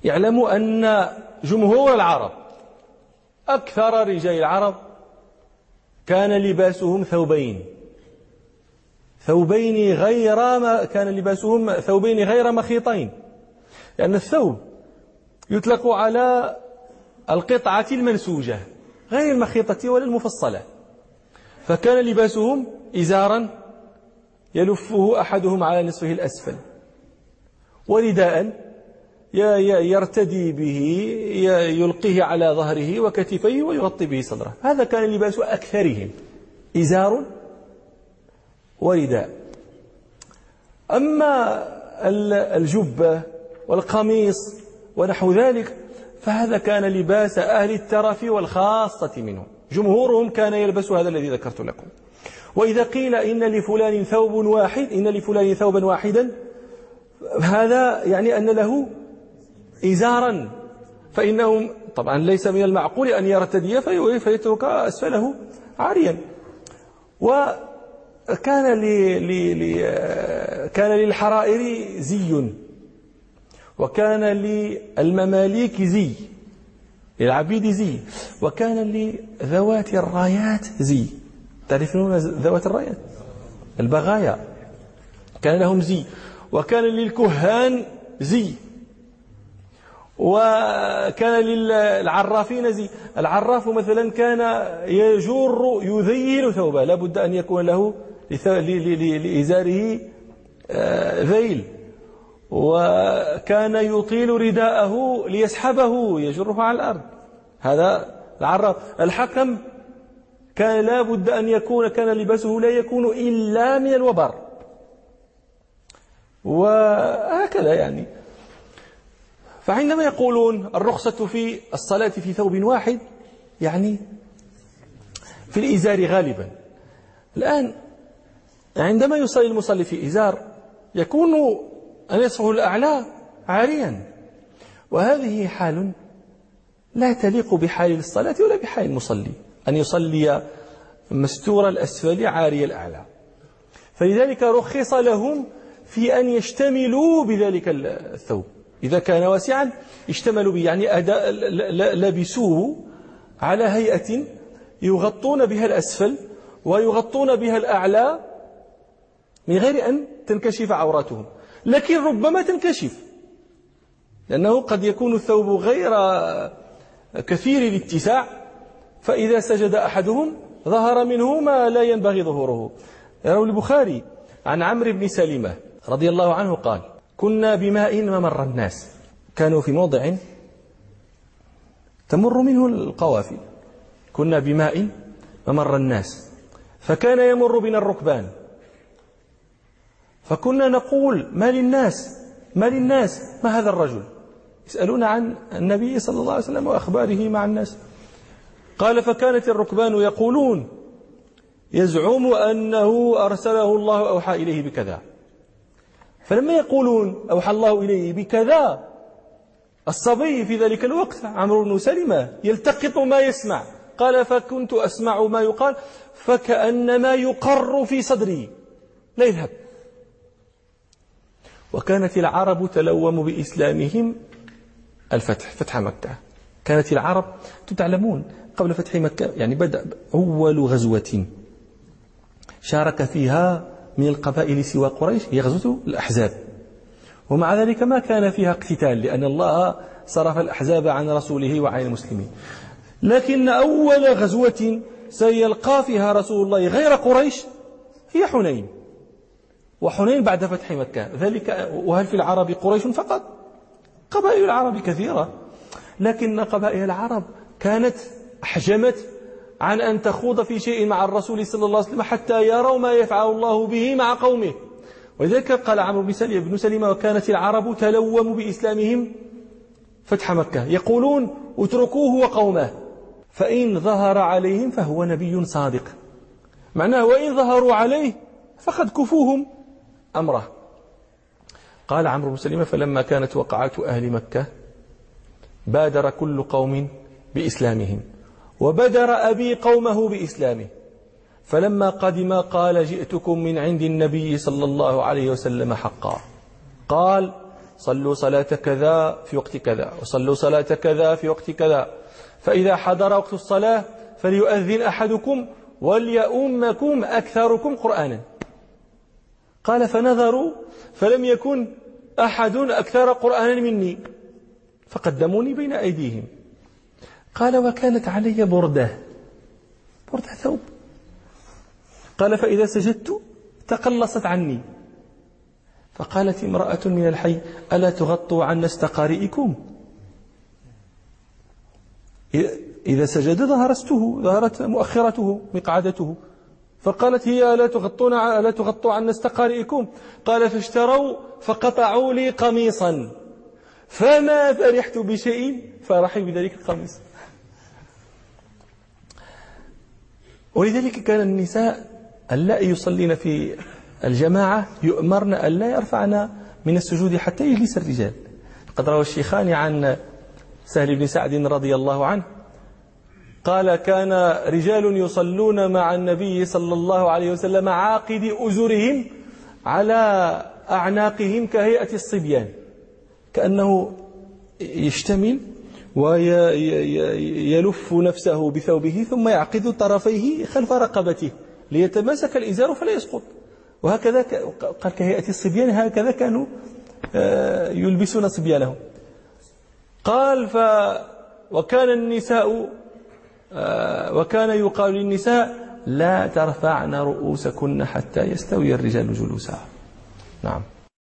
يعلموا أن جمهور العرب أكثر رجال العرب كان لباسهم ثوبين غير مخيطين، لأن الثوب يطلق على القطعة المنسوجة غير المخيطة ولا المفصلة، فكان لباسهم إزارا يلفه أحدهم على نصفه الأسفل، ورداء يرتدي به يلقيه على ظهره وكتفيه ويغطي به صدره. هذا كان لباس أكثرهم، إزار ورداء. أما الجبة والقميص ونحو ذلك فهذا كان لباس أهل الترف والخاصة منهم، جمهورهم كان يلبس هذا الذي ذكرت لكم. وإذا قيل إن لفلان ثوبا واحدا، هذا يعني أن له إزارا، فإنه طبعا ليس من المعقول أن يرتدي فيترك أسفله عاريا. وكان كان للحرائر زي، وكان للمماليك زي، للعبيد زي، وكان لذوات الرايات زي. تعرفون ذوات الرايات؟ البغايا كان لهم زي، وكان للكهان زي، وكان للعرافين زي. العراف مثلا كان يذيل ثوبه، لابد أن يكون له لإزاره ذيل، وكان يطيل رداءه ليسحبه يجره على الأرض. هذا العراف. الحكم كان لابد أن يكون لباسه لا يكون إلا من الوبر، وهكذا يعني. فعندما يقولون الرخصة في الصلاة في ثوب واحد، يعني في الإزار غالبا. الآن عندما يصلي المصلي في إزار يكون نصفه الأعلى عاريا، وهذه حال لا تليق بحال الصلاة ولا بحال المصلي، أن يصلي مستور الأسفل عاري الأعلى. فلذلك رخص لهم في أن يشتملوا بذلك الثوب، إذا كان واسعا اشتملوا به، يعني لبسوه على هيئة يغطون بها الأسفل ويغطون بها الأعلى من غير أن تنكشف عوراتهم، لكن ربما تنكشف، لأنه قد يكون الثوب غير كثير الاتساع، فإذا سجد أحدهم ظهر منه ما لا ينبغي ظهوره. يروي البخاري عن عمرو بن سلمة رضي الله عنه قال: كنا بماء ممر الناس، كانوا في موضع تمر منه القوافل، كنا بماء ممر الناس، فكان يمر بنا الركبان، فكنا نقول: ما للناس ما هذا الرجل؟ يسألون عن النبي صلى الله عليه وسلم وأخباره مع الناس. قال: فكانت الركبان يقولون: يزعم أنه أرسله الله أوحى إليه بكذا. فلما يقولون أوحى الله إليه بكذا، الصبي في ذلك الوقت عمرو بن سلمة يلتقط ما يسمع. قال: فكنت أسمع ما يقال فكأنما يقر في صدري لا يذهب. وكانت العرب تلوم بإسلامهم فتح مكة. كانت العرب تعلمون قبل فتح مكة، يعني بدأ أول غزوة شارك فيها من القبائل سوى قريش هي غزوة الأحزاب، ومع ذلك ما كان فيها اقتتال، لأن الله صرف الأحزاب عن رسوله وعن المسلمين. لكن أول غزوة سيلقى فيها رسول الله غير قريش هي حنين، وحنين بعد فتح مكة. ذلك وهل في العرب قريش فقط؟ قبائل العرب كثيرة، لكن قبائل العرب كانت أحجمت عن أن تخوض في شيء مع الرسول صلى الله عليه وسلم حتى يروا ما يفعل الله به مع قومه. ولذلك قال عمرو بن سلمة: وكانت العرب تلوم بإسلامهم فتح مكة، يقولون: اتركوه وقومه فإن ظهر عليهم فهو نبي صادق، معناه وإن ظهروا عليه فقد كفوهم أمره. قال عمرو بن سلمة: فلما كانت وقعة أهل مكة بادر كل قوم بإسلامهم، وبدر أبي قومه بإسلامه، فلما قدم قال: جئتكم من عند النبي صلى الله عليه وسلم حقا. قال: صلوا صلاة كذا في وقت كذا، وصلوا صلاة كذا في وقت كذا، فإذا حضر وقت الصلاة فليؤذن أحدكم وليؤمكم أكثركم قرآنا. قال فنظروا فلم يكن أحد أكثر قرآنا مني فقدموني بين أيديهم. قال وكانت علي بردة ثوب. قال فإذا سجدت تقلصت عني، فقالت امرأة من الحي ألا تغطوا عن نستقارئكم؟ إذا سجد ظهرت مؤخرته مقعدته، فقالت هي ألا تغطوا عن نستقارئكم؟ قال فاشتروا فقطعوا لي قميصا فما فرحت بشيء فرحي بذلك القميص. ولذلك كان النساء اللائي يصلين في الجماعة يؤمرن ألا يرفعن من السجود حتى يجلس الرجال. قد روى الشيخان عن سهل بن سعد رضي الله عنه قال كان رجال يصلون مع النبي صلى الله عليه وسلم عاقد أزرهم على أعناقهم كهيئة الصبيان، كأنه يشتمل ويلف نفسه بثوبه ثم يعقد طرفيه خلف رقبته ليتماسك الإزار فلا يسقط، وهكذا قال كهيئة الصبيان، هكذا كانوا يلبسون صبيانهم. قال وكان يقال للنساء لا ترفعن رؤوسكن حتى يستوي الرجال جلوسا. نعم.